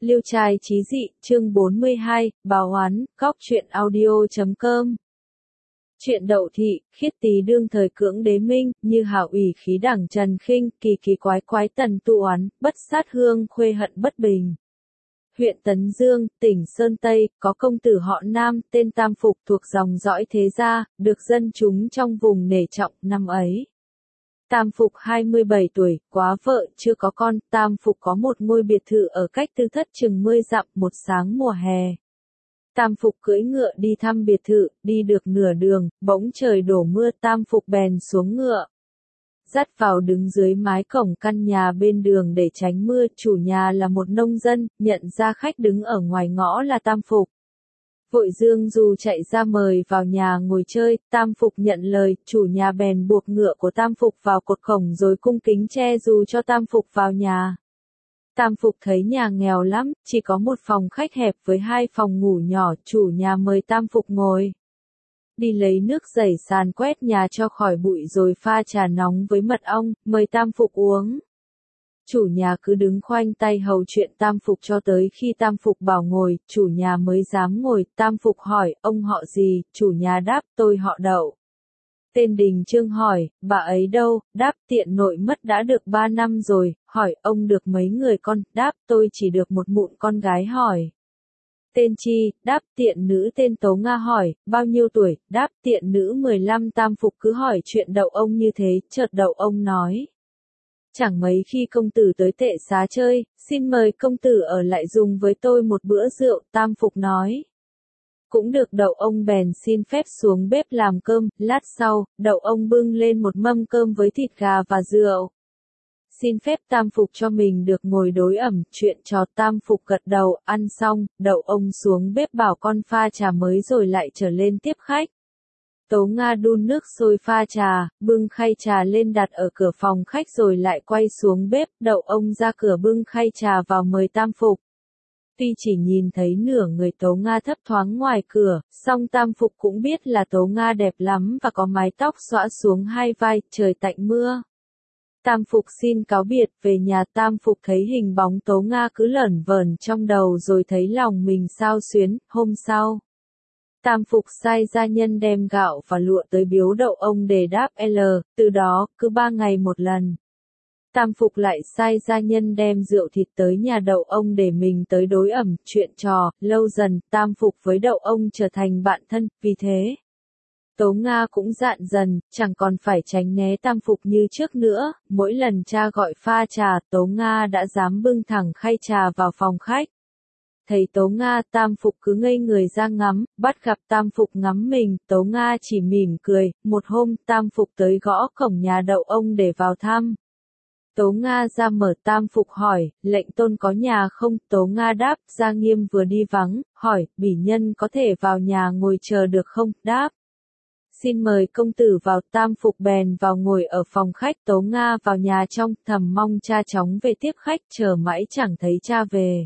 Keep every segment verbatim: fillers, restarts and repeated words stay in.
Liêu trai chí dị, chương bốn mươi hai, báo oán, góc truyện audio chấm com. Chuyện Đậu Thị, Khiết Tý đương thời cưỡng đế minh, như hảo ủy khí đẳng Trần Khinh, kỳ kỳ quái quái tần tu oán, bất sát hương khuê hận bất bình. Huyện Tấn Dương, tỉnh Sơn Tây, có công tử họ Nam, tên Tam Phục thuộc dòng dõi thế gia, được dân chúng trong vùng nể trọng năm ấy. Tam Phục hai mươi bảy tuổi, quá vợ, chưa có con, Tam Phục có một ngôi biệt thự ở cách Tư Thất chừng mươi dặm một sáng mùa hè. Tam Phục cưỡi ngựa đi thăm biệt thự, đi được nửa đường, bỗng trời đổ mưa, Tam Phục bèn xuống ngựa. Dắt vào đứng dưới mái cổng căn nhà bên đường để tránh mưa, chủ nhà là một nông dân, nhận ra khách đứng ở ngoài ngõ là Tam Phục. Vội dương dù chạy ra mời vào nhà ngồi chơi, Tam Phục nhận lời, chủ nhà bèn buộc ngựa của Tam Phục vào cột cổng rồi cung kính che dù cho Tam Phục vào nhà. Tam Phục thấy nhà nghèo lắm, chỉ có một phòng khách hẹp với hai phòng ngủ nhỏ, chủ nhà mời Tam Phục ngồi. Đi lấy nước rẩy sàn quét nhà cho khỏi bụi rồi pha trà nóng với mật ong, mời Tam Phục uống. Chủ nhà cứ đứng khoanh tay hầu chuyện Tam Phục cho tới khi Tam Phục bảo ngồi, chủ nhà mới dám ngồi. Tam Phục hỏi, ông họ gì? Chủ nhà đáp, tôi họ Đậu. Tên Đình Trương hỏi, bà ấy đâu? Đáp, tiện nội mất đã được ba năm rồi. Hỏi, ông được mấy người con? Đáp, tôi chỉ được một mụn con gái. Hỏi, tên chi? Đáp, tiện nữ tên Tố Nga. Hỏi, bao nhiêu tuổi? Đáp, tiện nữ mười lăm. Tam Phục cứ hỏi chuyện Đậu ông như thế, chợt Đậu ông nói, chẳng mấy khi công tử tới Tệ Xá chơi, xin mời công tử ở lại dùng với tôi một bữa rượu. Tam Phục nói, cũng được. Đậu ông bèn xin phép xuống bếp làm cơm. Lát sau, Đậu ông bưng lên một mâm cơm với thịt gà và rượu. Xin phép Tam Phục cho mình được ngồi đối ẩm chuyện trò. Tam Phục gật đầu. Ăn xong, Đậu ông xuống bếp bảo con pha trà mới rồi lại trở lên tiếp khách. Tố Nga đun nước sôi pha trà, bưng khay trà lên đặt ở cửa phòng khách rồi lại quay xuống bếp. Đậu ông ra cửa bưng khay trà vào mời Tam Phục. Tuy chỉ nhìn thấy nửa người Tố Nga thấp thoáng ngoài cửa, song Tam Phục cũng biết là Tố Nga đẹp lắm và có mái tóc xõa xuống hai vai. Trời tạnh mưa. Tam Phục xin cáo biệt về nhà. Tam Phục thấy hình bóng Tố Nga cứ lởn vởn trong đầu rồi thấy lòng mình xao xuyến. Hôm sau, Tam Phục sai gia nhân đem gạo và lụa tới biếu Đậu ông để đáp L, từ đó, cứ ba ngày một lần. Tam Phục lại sai gia nhân đem rượu thịt tới nhà Đậu ông để mình tới đối ẩm, chuyện trò. Lâu dần, Tam Phục với Đậu ông trở thành bạn thân, vì thế Tố Nga cũng dạn dần, chẳng còn phải tránh né Tam Phục như trước nữa. Mỗi lần cha gọi pha trà, Tố Nga đã dám bưng thẳng khay trà vào phòng khách. Thấy Tố Nga, Tam Phục cứ ngây người ra ngắm, bắt gặp Tam Phục ngắm mình, Tố Nga chỉ mỉm cười. Một hôm, Tam Phục tới gõ cổng nhà Đậu ông để vào thăm. Tố Nga ra mở. Tam Phục hỏi, lệnh tôn có nhà không? Tố Nga đáp, Gia Nghiêm vừa đi vắng. Hỏi, bỉ nhân có thể vào nhà ngồi chờ được không? Đáp, xin mời công tử vào. Tam Phục bèn vào ngồi ở phòng khách. Tố Nga vào nhà trong, thầm mong cha chóng về tiếp khách, chờ mãi chẳng thấy cha về.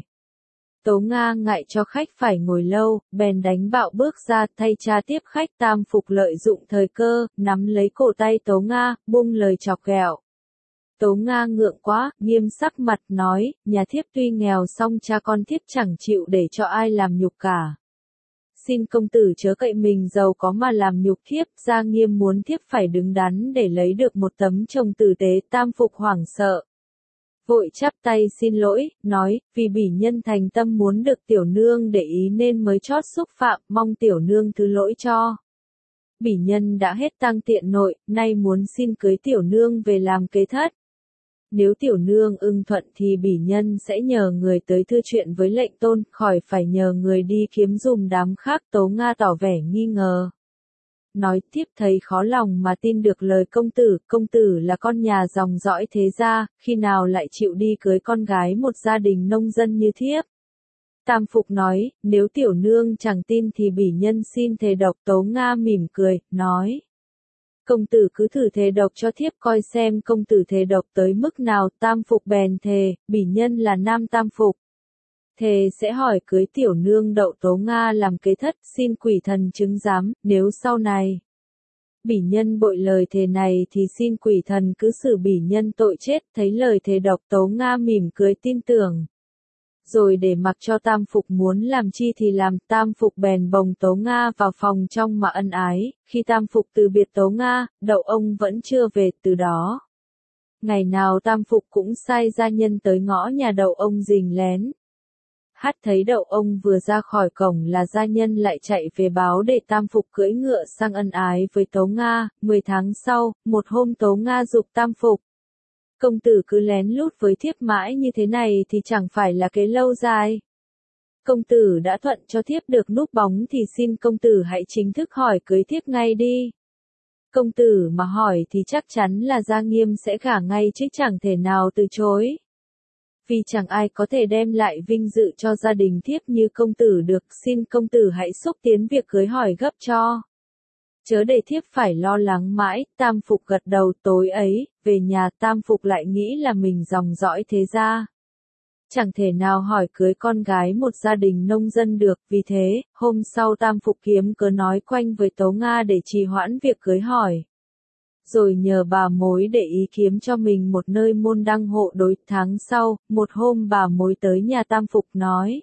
Tố Nga ngại cho khách phải ngồi lâu, bèn đánh bạo bước ra thay cha tiếp khách. Tam Phục lợi dụng thời cơ, nắm lấy cổ tay Tố Nga, buông lời chọc ghẹo. Tố Nga ngượng quá, nghiêm sắc mặt nói, nhà thiếp tuy nghèo song cha con thiếp chẳng chịu để cho ai làm nhục cả. Xin công tử chớ cậy mình giàu có mà làm nhục thiếp. Gia Nghiêm muốn thiếp phải đứng đắn để lấy được một tấm chồng tử tế. Tam Phục hoảng sợ, vội chắp tay xin lỗi, nói, vì bỉ nhân thành tâm muốn được tiểu nương để ý nên mới chót xúc phạm, mong tiểu nương thứ lỗi cho. Bỉ nhân đã hết tang tiện nội, nay muốn xin cưới tiểu nương về làm kế thất. Nếu tiểu nương ưng thuận thì bỉ nhân sẽ nhờ người tới thưa chuyện với lệnh tôn, khỏi phải nhờ người đi kiếm dùm đám khác. Tố Nga tỏ vẻ nghi ngờ, nói tiếp, thấy khó lòng mà tin được lời công tử. Công tử là con nhà dòng dõi thế gia, khi nào lại chịu đi cưới con gái một gia đình nông dân như thiếp? Tam Phục nói, nếu tiểu nương chẳng tin thì bỉ nhân xin thề độc. Tố Nga mỉm cười, nói, công tử cứ thử thề độc cho thiếp coi xem công tử thề độc tới mức nào. Tam Phục bèn thề, bỉ nhân là nam Tam Phục, thề sẽ hỏi cưới tiểu nương Đậu Tố Nga làm kế thất, xin quỷ thần chứng giám. Nếu sau này bỉ nhân bội lời thề này thì xin quỷ thần cứ xử bỉ nhân tội chết. Thấy lời thề độc, Tố Nga mỉm cười tin tưởng. rồi để mặc cho Tam Phục muốn làm chi thì làm. Tam Phục bèn bồng Tố Nga vào phòng trong mà ân ái. Khi Tam Phục từ biệt Tố Nga, Đậu ông vẫn chưa về. Từ đó, ngày nào Tam Phục cũng sai gia nhân tới ngõ nhà Đậu ông rình lén. Hát thấy Đậu ông vừa ra khỏi cổng là gia nhân lại chạy về báo để Tam Phục cưỡi ngựa sang ân ái với Tố Nga. Mười tháng sau, một hôm Tố Nga giục Tam Phục: công tử cứ lén lút với thiếp mãi như thế này thì chẳng phải là kế lâu dài. Công tử đã thuận cho thiếp được núp bóng thì xin công tử hãy chính thức hỏi cưới thiếp ngay đi. Công tử mà hỏi thì chắc chắn là Gia Nghiêm sẽ gả ngay chứ chẳng thể nào từ chối. Vì chẳng ai có thể đem lại vinh dự cho gia đình thiếp như công tử được, xin công tử hãy xúc tiến việc cưới hỏi gấp cho. Chớ để thiếp phải lo lắng mãi. Tam Phục gật đầu. Tối ấy, về nhà Tam Phục lại nghĩ là mình dòng dõi thế gia, chẳng thể nào hỏi cưới con gái một gia đình nông dân được. Vì thế, hôm sau Tam Phục kiếm cớ nói quanh với Tố Nga để trì hoãn việc cưới hỏi. Rồi nhờ bà mối để ý kiếm cho mình một nơi môn đăng hộ đối. Tháng sau, một hôm bà mối tới nhà Tam Phục nói: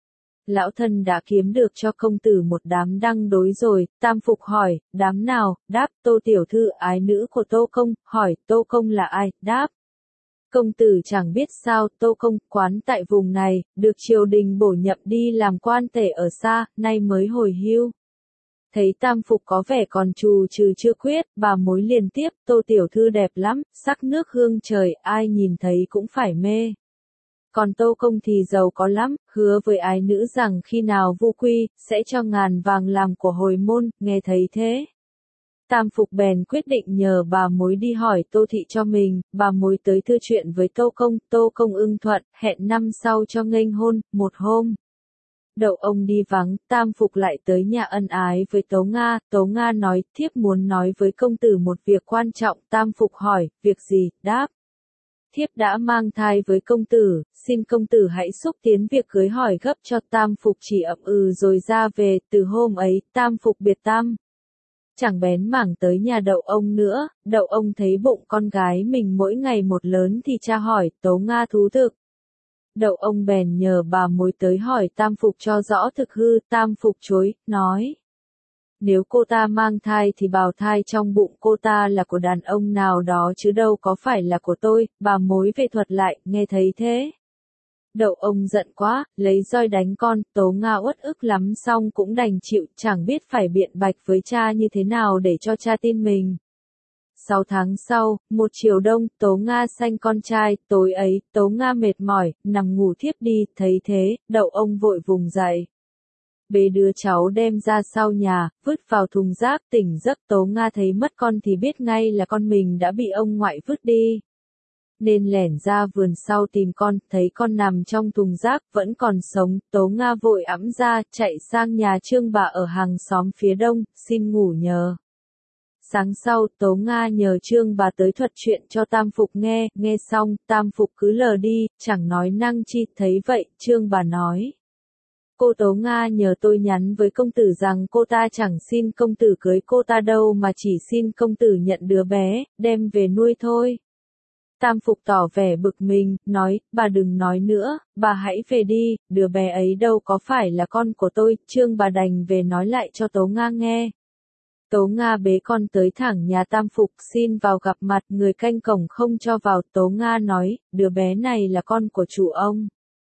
lão thân đã kiếm được cho công tử một đám đăng đối rồi. Tam Phục hỏi: đám nào? Đáp: Tô tiểu thư ái nữ của Tô công. Hỏi: Tô công là ai? Đáp: công tử chẳng biết sao. Tô công quán tại vùng này, được triều đình bổ nhậm đi làm quan tể ở xa, nay mới hồi hưu. Thấy Tam Phục có vẻ còn trù trừ chưa quyết, bà mối liền tiếp: Tô tiểu thư đẹp lắm, sắc nước hương trời, ai nhìn thấy cũng phải mê. Còn Tô công thì giàu có lắm, hứa với ái nữ rằng khi nào vu quy, sẽ cho ngàn vàng làm của hồi môn. Nghe thấy thế, Tam Phục bèn quyết định nhờ bà mối đi hỏi Tô thị cho mình. Bà mối tới thưa chuyện với Tô công. Tô công ưng thuận, hẹn năm sau cho nghênh hôn. Một hôm, Đậu ông đi vắng, Tam Phục lại tới nhà ân ái với Tố Nga. Tố Nga nói: thiếp muốn nói với công tử một việc quan trọng. Tam Phục hỏi: việc gì? Đáp: thiếp đã mang thai với công tử, xin công tử hãy xúc tiến việc cưới hỏi gấp cho. Tam Phục chỉ ậm ừ rồi ra về. Từ hôm ấy, Tam Phục biệt tăm, chẳng bén mảng tới nhà Đậu ông nữa. Đậu ông thấy bụng con gái mình mỗi ngày một lớn thì tra hỏi Tố Nga thú thực. Đậu ông bèn nhờ bà mối tới hỏi Tam Phục cho rõ thực hư. Tam Phục chối, nói: nếu cô ta mang thai thì bào thai trong bụng cô ta là của đàn ông nào đó chứ đâu có phải là của tôi. Bà mối về thuật lại. Nghe thấy thế, Đậu ông giận quá, lấy roi đánh con. Tố Nga uất ức lắm xong cũng đành chịu, chẳng biết phải biện bạch với cha như thế nào để cho cha tin mình. Sáu tháng sau, một chiều đông, Tố Nga sanh con trai. Tối ấy, Tố Nga mệt mỏi, nằm ngủ thiếp đi. Thấy thế, Đậu ông vội vùng dậy, bế đứa cháu đem ra sau nhà, vứt vào thùng rác. Tỉnh giấc Tố Nga thấy mất con thì biết ngay là con mình đã bị ông ngoại vứt đi, nên lẻn ra vườn sau tìm con. Thấy con nằm trong thùng rác vẫn còn sống, Tố Nga vội ẵm ra, chạy sang nhà Trương bà ở hàng xóm phía đông, xin ngủ nhờ. Sáng sau, Tố Nga nhờ Trương bà tới thuật chuyện cho Tam Phục nghe. Nghe xong, Tam Phục cứ lờ đi, chẳng nói năng chi. Thấy vậy, Trương bà nói: cô Tố Nga nhờ tôi nhắn với công tử rằng cô ta chẳng xin công tử cưới cô ta đâu mà chỉ xin công tử nhận đứa bé, đem về nuôi thôi. Tam Phục tỏ vẻ bực mình, nói: bà đừng nói nữa, bà hãy về đi, đứa bé ấy đâu có phải là con của tôi. Trương bà đành về nói lại cho Tố Nga nghe. Tố Nga bế con tới thẳng nhà Tam Phục xin vào gặp mặt. Người canh cổng không cho vào. Tố Nga nói: đứa bé này là con của chủ ông.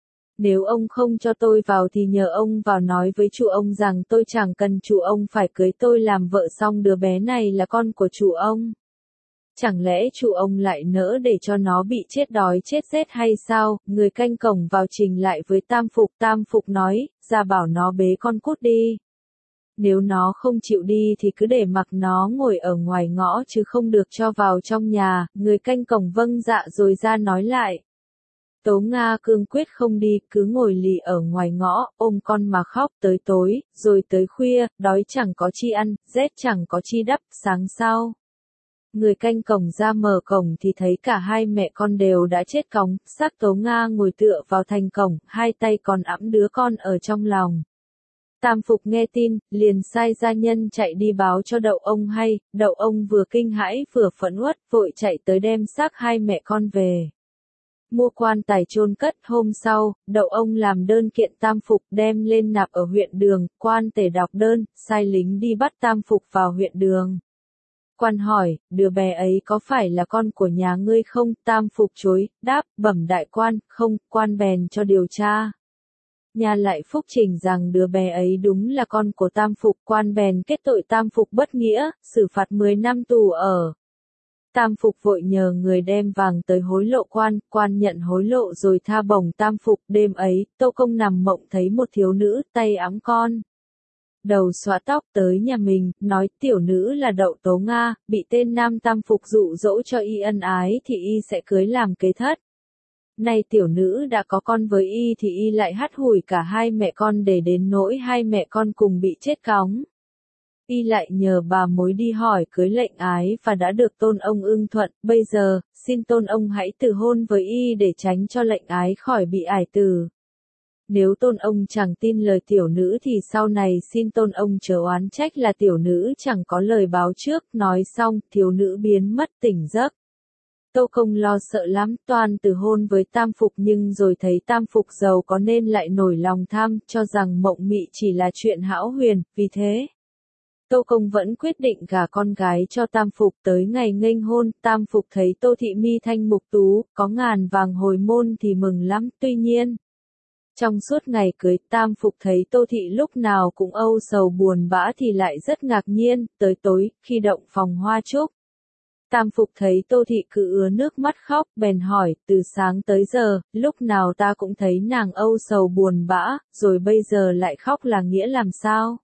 Nếu ông không cho tôi vào thì nhờ ông vào nói với chủ ông rằng tôi chẳng cần chủ ông phải cưới tôi làm vợ, xong đứa bé này là con của chủ ông. Chẳng lẽ chủ ông lại nỡ để cho nó bị chết đói chết rét hay sao? Người canh cổng vào trình lại với Tam Phục. Tam Phục nói: ra bảo nó bế con cút đi. Nếu nó không chịu đi thì cứ để mặc nó ngồi ở ngoài ngõ chứ không được cho vào trong nhà. Người canh cổng vâng dạ rồi ra nói lại. Tố Nga cương quyết không đi, cứ ngồi lì ở ngoài ngõ, ôm con mà khóc tới tối, rồi tới khuya, đói chẳng có chi ăn, rét chẳng có chi đắp. Sáng sau, người canh cổng ra mở cổng thì thấy cả hai mẹ con đều đã chết cóng, xác Tố Nga ngồi tựa vào thành cổng, hai tay còn ẵm đứa con ở trong lòng. Tam Phục nghe tin, liền sai gia nhân chạy đi báo cho Đậu ông hay. Đậu ông vừa kinh hãi vừa phẫn uất, vội chạy tới đem xác hai mẹ con về. mua quan tài chôn cất. Hôm sau, đậu ông làm đơn kiện tam phục đem lên nạp ở huyện Đường, quan tể đọc đơn, sai lính đi bắt tam phục vào huyện Đường. Quan hỏi, đứa bé ấy có phải là con của nhà ngươi không? Tam phục chối, đáp, bẩm đại quan, không. Quan bèn cho điều tra. Nhà lại phúc trình rằng đứa bé ấy đúng là con của tam phục. Quan bèn kết tội tam phục bất nghĩa, xử phạt mười năm tù ở. Tam phục vội nhờ người đem vàng tới hối lộ quan, quan nhận hối lộ rồi tha bổng tam phục. Đêm ấy, Tô Công nằm mộng thấy một thiếu nữ, tay ẵm con, đầu xõa tóc tới nhà mình, nói tiểu nữ là Đậu Tố Nga, bị tên nam tam phục dụ dỗ cho y ân ái thì y sẽ cưới làm kế thất. Nay tiểu nữ đã có con với y thì y lại hắt hủi cả hai mẹ con để đến nỗi hai mẹ con cùng bị chết cóng. Y lại nhờ bà mối đi hỏi cưới lệnh ái và đã được tôn ông ưng thuận, bây giờ, xin tôn ông hãy từ hôn với y để tránh cho lệnh ái khỏi bị ải tử. Nếu tôn ông chẳng tin lời tiểu nữ thì sau này xin tôn ông chớ oán trách là tiểu nữ chẳng có lời báo trước. Nói xong, thiếu nữ biến mất tỉnh giấc. Tô Công lo sợ lắm, toan từ hôn với tam phục nhưng rồi thấy tam phục giàu có nên lại nổi lòng tham, cho rằng mộng mị chỉ là chuyện hão huyền, vì thế Tô Công vẫn quyết định gả con gái cho tam phục. Tới ngày nghênh hôn, tam phục thấy Tô Thị mi thanh mục tú, có ngàn vàng hồi môn thì mừng lắm, tuy nhiên trong suốt ngày cưới, tam phục thấy Tô Thị lúc nào cũng âu sầu buồn bã thì lại rất ngạc nhiên. Tới tối, khi động phòng hoa trúc, tam phục thấy Tô Thị cứ ứa nước mắt khóc, bèn hỏi, từ sáng tới giờ, lúc nào ta cũng thấy nàng âu sầu buồn bã, rồi bây giờ lại khóc là nghĩa làm sao?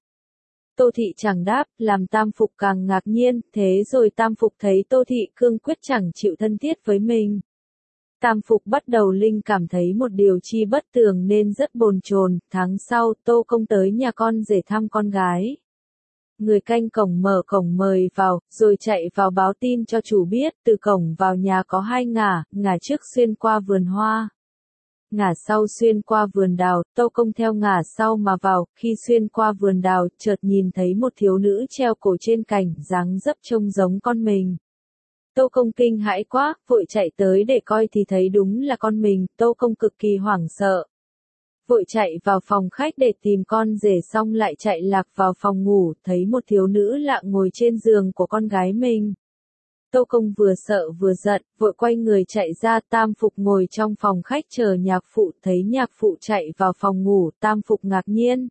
Tô Thị chẳng đáp, làm tam phục càng ngạc nhiên, thế rồi tam phục thấy Tô Thị cương quyết chẳng chịu thân thiết với mình. Tam phục bắt đầu linh cảm thấy một điều chi bất tường nên rất bồn chồn. Tháng sau, Tô Công tới nhà con rể thăm con gái. Người canh cổng mở cổng mời vào, rồi chạy vào báo tin cho chủ biết. Từ cổng vào nhà có hai ngả, ngả trước xuyên qua vườn hoa, ngả sau xuyên qua vườn đào. Tô Công theo ngả sau mà vào, khi xuyên qua vườn đào, chợt nhìn thấy một thiếu nữ treo cổ trên cành, dáng dấp trông giống con mình. Tô Công kinh hãi quá, vội chạy tới để coi thì thấy đúng là con mình. Tô Công cực kỳ hoảng sợ, vội chạy vào phòng khách để tìm con rể, xong lại chạy lạc vào phòng ngủ, thấy một thiếu nữ lạ ngồi trên giường của con gái mình. Tô Công vừa sợ vừa giận, vội quay người chạy ra. Tam phục ngồi trong phòng khách chờ nhạc phụ, thấy nhạc phụ chạy vào phòng ngủ, tam phục ngạc nhiên,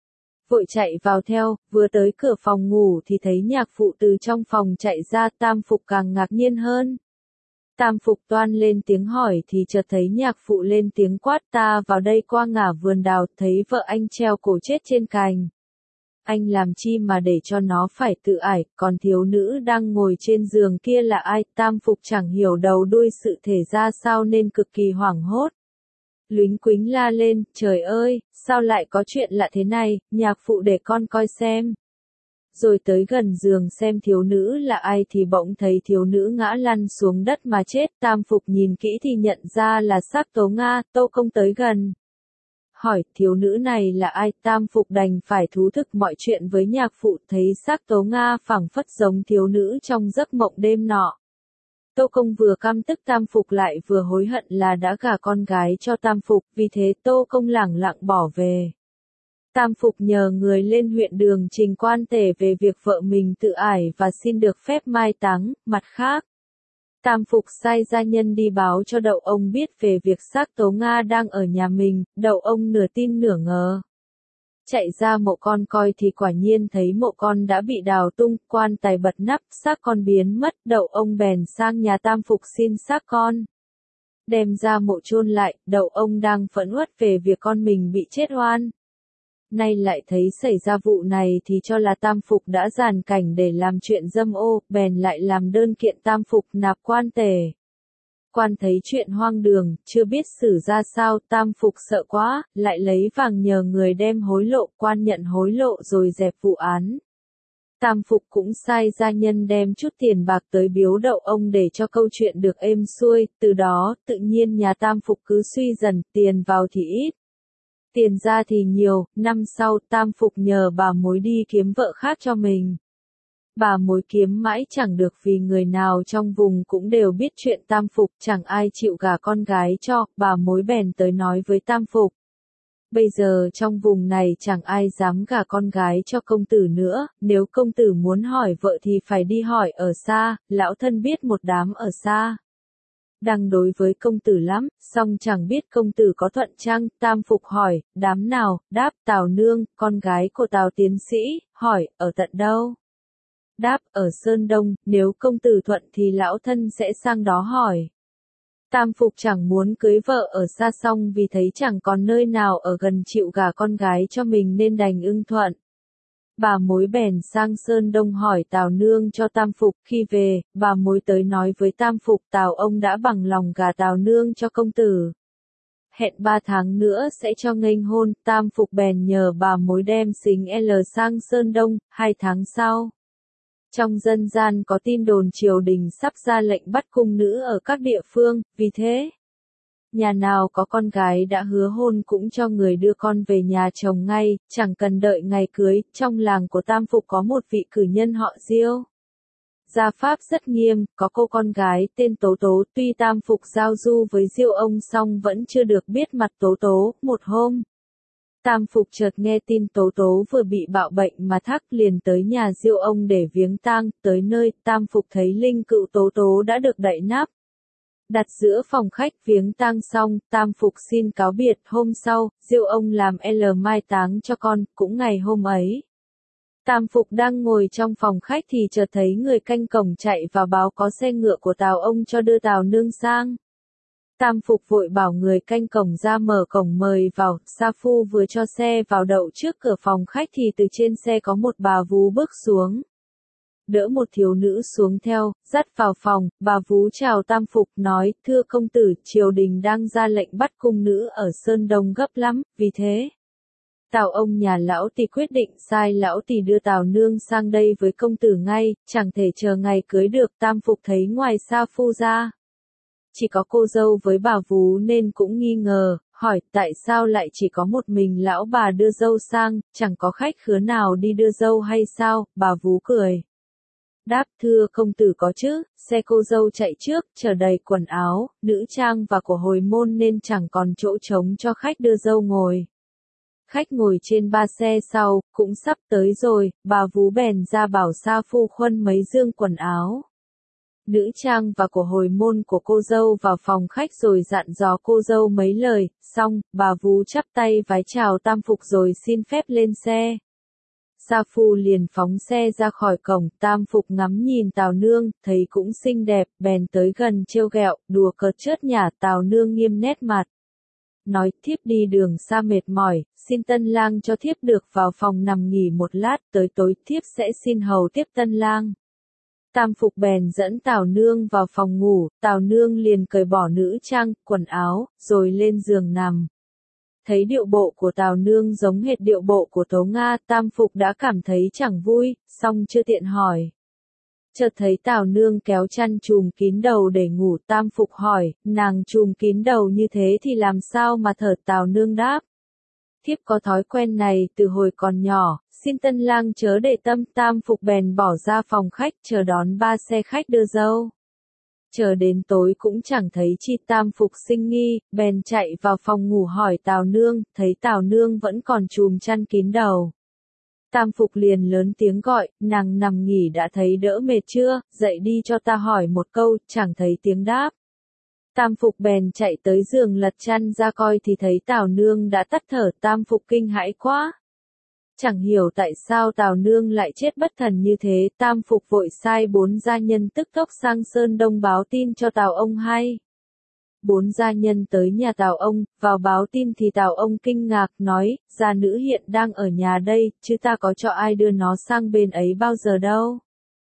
vội chạy vào theo. Vừa tới cửa phòng ngủ thì thấy nhạc phụ từ trong phòng chạy ra, tam phục càng ngạc nhiên hơn. Tam phục toan lên tiếng hỏi thì chợt thấy nhạc phụ lên tiếng quát, ta vào đây qua ngả vườn đào, thấy vợ anh treo cổ chết trên cành. Anh làm chi mà để cho nó phải tự ải, còn thiếu nữ đang ngồi trên giường kia là ai? Tam phục chẳng hiểu đầu đuôi sự thể ra sao nên cực kỳ hoảng hốt, luính quính la lên, trời ơi, sao lại có chuyện lạ thế này, nhạc phụ để con coi xem. Rồi tới gần giường xem thiếu nữ là ai thì bỗng thấy thiếu nữ ngã lăn xuống đất mà chết. Tam phục nhìn kỹ thì nhận ra là xác Tố Nga. Tô Công tới gần, hỏi thiếu nữ này là ai. Tam phục đành phải thú thực mọi chuyện với nhạc phụ, thấy xác Tố Nga phảng phất giống thiếu nữ trong giấc mộng đêm nọ. Tô Công vừa căm tức tam phục lại vừa hối hận là đã gả con gái cho tam phục, vì thế Tô Công lẳng lặng bỏ về. Tam phục nhờ người lên huyện Đường trình quan tể về việc vợ mình tự ải và xin được phép mai táng. Mặt khác, tam phục sai gia nhân đi báo cho Đậu ông biết về việc xác Tố Nga đang ở nhà mình. Đậu ông nửa tin nửa ngờ, chạy ra mộ con coi thì quả nhiên thấy mộ con đã bị đào tung, quan tài bật nắp, xác con biến mất. Đậu ông bèn sang nhà tam phục xin xác con, đem ra mộ chôn lại. Đậu ông đang phẫn uất về việc con mình bị chết oan, nay lại thấy xảy ra vụ này thì cho là tam phục đã giàn cảnh để làm chuyện dâm ô, bèn lại làm đơn kiện tam phục nạp quan tể. Quan thấy chuyện hoang đường, chưa biết xử ra sao, tam phục sợ quá, lại lấy vàng nhờ người đem hối lộ. Quan nhận hối lộ rồi dẹp vụ án. Tam phục cũng sai gia nhân đem chút tiền bạc tới biếu Đậu ông để cho câu chuyện được êm xuôi. Từ đó, tự nhiên nhà tam phục cứ suy dần, tiền vào thì ít, tiền ra thì nhiều. Năm sau, tam phục nhờ bà mối đi kiếm vợ khác cho mình. Bà mối kiếm mãi chẳng được vì người nào trong vùng cũng đều biết chuyện Tam Phục, chẳng ai chịu gả con gái cho, bà mối bèn tới nói với Tam Phục. Bây giờ trong vùng này chẳng ai dám gả con gái cho công tử nữa, nếu công tử muốn hỏi vợ thì phải đi hỏi ở xa, lão thân biết một đám ở xa. Đang đối với công tử lắm, song chẳng biết công tử có thuận chăng, Tam Phục hỏi, đám nào, đáp, Tào Nương, con gái của Tào tiến sĩ, hỏi, ở tận đâu? Đáp, ở Sơn Đông, nếu công tử thuận thì lão thân sẽ sang đó hỏi. Tam Phục chẳng muốn cưới vợ ở xa song vì thấy chẳng còn nơi nào ở gần chịu gả con gái cho mình nên đành ưng thuận. Bà mối bèn sang Sơn Đông hỏi Tào Nương cho Tam Phục, khi về, bà mối tới nói với Tam Phục Tào ông đã bằng lòng gả Tào Nương cho công tử. Hẹn ba tháng nữa sẽ cho nghênh hôn, Tam Phục bèn nhờ bà mối đem xính L sang Sơn Đông, hai tháng sau. Trong dân gian có tin đồn triều đình sắp ra lệnh bắt cung nữ ở các địa phương, vì thế, nhà nào có con gái đã hứa hôn cũng cho người đưa con về nhà chồng ngay, chẳng cần đợi ngày cưới. Trong làng của Tam Phục có một vị cử nhân họ Diêu. Gia pháp rất nghiêm, có cô con gái tên Tố Tố, tuy Tam Phục giao du với Diêu ông song vẫn chưa được biết mặt Tố Tố. Một hôm, Tam Phục chợt nghe tin Tố Tố vừa bị bạo bệnh mà thắc, liền tới nhà Diêu ông để viếng tang. Tới nơi, Tam Phục thấy linh cữu Tố Tố đã được đậy nắp, đặt giữa phòng khách. Viếng tang xong, Tam Phục xin cáo biệt. Hôm sau, Diêu ông làm L mai táng cho con. Cũng ngày hôm ấy, Tam Phục đang ngồi trong phòng khách thì chợt thấy người canh cổng chạy vào báo có xe ngựa của Tào ông cho đưa Tào Nương sang. Tam Phục vội bảo người canh cổng ra mở cổng mời vào. Sa phu vừa cho xe vào đậu trước cửa phòng khách thì từ trên xe có một bà vú bước xuống, đỡ một thiếu nữ xuống theo, dắt vào phòng. Bà vú chào Tam Phục nói, thưa công tử, triều đình đang ra lệnh bắt cung nữ ở Sơn Đông gấp lắm, vì thế Tào ông nhà lão tỷ quyết định sai lão tỷ đưa Tào Nương sang đây với công tử ngay, chẳng thể chờ ngày cưới được. Tam Phục thấy ngoài Sa phu ra chỉ có cô dâu với bà vú nên cũng nghi ngờ, hỏi tại sao lại chỉ có một mình lão bà đưa dâu sang, chẳng có khách khứa nào đi đưa dâu hay sao? Bà vú cười, đáp, thưa công tử có chứ, xe cô dâu chạy trước, chở đầy quần áo, nữ trang và của hồi môn nên chẳng còn chỗ trống cho khách đưa dâu ngồi. Khách ngồi trên ba xe sau, cũng sắp tới rồi. Bà vú bèn ra bảo Sa phu khuân mấy dương quần áo, nữ trang và của hồi môn của cô dâu vào phòng khách rồi dặn dò cô dâu mấy lời. Xong, bà vú chắp tay vái chào Tam Phục rồi xin phép lên xe. Sa phu liền phóng xe ra khỏi cổng. Tam Phục ngắm nhìn Tào Nương, thấy cũng xinh đẹp, bèn tới gần trêu ghẹo, đùa cợt chớt nhả. Tào Nương nghiêm nét mặt, nói, thiếp đi đường xa mệt mỏi, xin tân lang cho thiếp được vào phòng nằm nghỉ một lát, tới tối thiếp sẽ xin hầu tiếp tân lang. Tam Phục bèn dẫn Tào Nương vào phòng ngủ. Tào Nương liền cởi bỏ nữ trang, quần áo, rồi lên giường nằm. Thấy điệu bộ của Tào Nương giống hệt điệu bộ của Tố Nga, Tam Phục đã cảm thấy chẳng vui, song chưa tiện hỏi. Chợt thấy Tào Nương kéo chăn trùm kín đầu để ngủ. Tam Phục hỏi, nàng trùm kín đầu như thế thì làm sao mà thở? Tào Nương đáp, thiếp có thói quen này từ hồi còn nhỏ, xin tân lang chớ để tâm. Tam Phục bèn bỏ ra phòng khách chờ đón ba xe khách đưa dâu. Chờ đến tối cũng chẳng thấy chi. Tam Phục sinh nghi, bèn chạy vào phòng ngủ hỏi Tào Nương, thấy Tào Nương vẫn còn trùm chăn kín đầu. Tam Phục liền lớn tiếng gọi, nàng nằm nghỉ đã thấy đỡ mệt chưa, dậy đi cho ta hỏi một câu. Chẳng thấy tiếng đáp. Tam Phục bèn chạy tới giường lật chăn ra coi thì thấy Tào Nương đã tắt thở. Tam Phục kinh hãi quá, chẳng hiểu tại sao Tào Nương lại chết bất thần như thế. Tam Phục vội sai bốn gia nhân tức tốc sang Sơn Đông báo tin cho Tào ông hay. Bốn gia nhân tới nhà Tào ông, vào báo tin thì Tào ông kinh ngạc, nói, gia nữ hiện đang ở nhà đây, chứ ta có cho ai đưa nó sang bên ấy bao giờ đâu.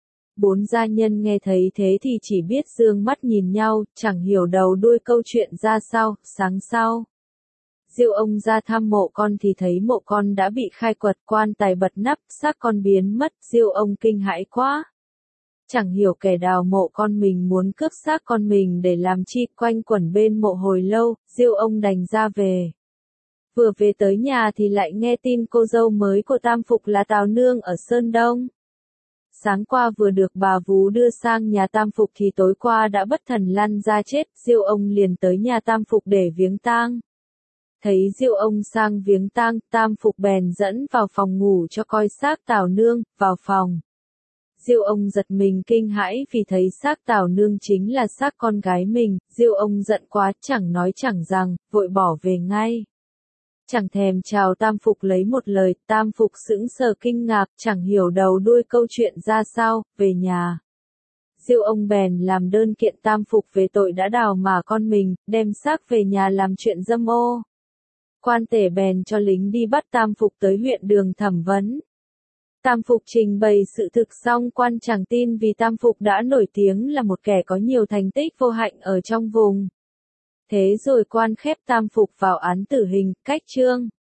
Bốn gia nhân nghe thấy thế thì chỉ biết dương mắt nhìn nhau, chẳng hiểu đầu đuôi câu chuyện ra sao. Sáng sau, Diêu ông ra thăm mộ con thì thấy mộ con đã bị khai quật, quan tài bật nắp, xác con biến mất. Diêu ông kinh hãi quá, chẳng hiểu kẻ đào mộ con mình muốn cướp xác con mình để làm chi. Quanh quẩn bên mộ hồi lâu, Diêu ông đành ra về. Vừa về tới nhà thì lại nghe tin cô dâu mới của Tam Phục là Tào Nương ở Sơn Đông. sáng qua vừa được bà vú đưa sang nhà Tam Phục thì tối qua đã bất thần lăn ra chết, Diêu ông liền tới nhà Tam Phục để viếng tang. Thấy Diêu ông sang viếng tang, Tam Phục bèn dẫn vào phòng ngủ cho coi xác Tào Nương, vào phòng. Diêu ông giật mình kinh hãi vì thấy xác Tào Nương chính là xác con gái mình, Diêu ông giận quá, chẳng nói chẳng rằng, vội bỏ về ngay. Chẳng thèm chào Tam Phục lấy một lời, Tam Phục sững sờ kinh ngạc, chẳng hiểu đầu đuôi câu chuyện ra sao, về nhà. Diêu ông bèn làm đơn kiện Tam Phục về tội đã đào mả con mình, đem xác về nhà làm chuyện dâm ô. Quan tể bèn cho lính đi bắt Tam Phục tới huyện Đường thẩm vấn. Tam Phục trình bày sự thực xong, quan chẳng tin vì Tam Phục đã nổi tiếng là một kẻ có nhiều thành tích vô hạnh ở trong vùng. Thế rồi quan khép Tam Phục vào án tử hình, cách chương.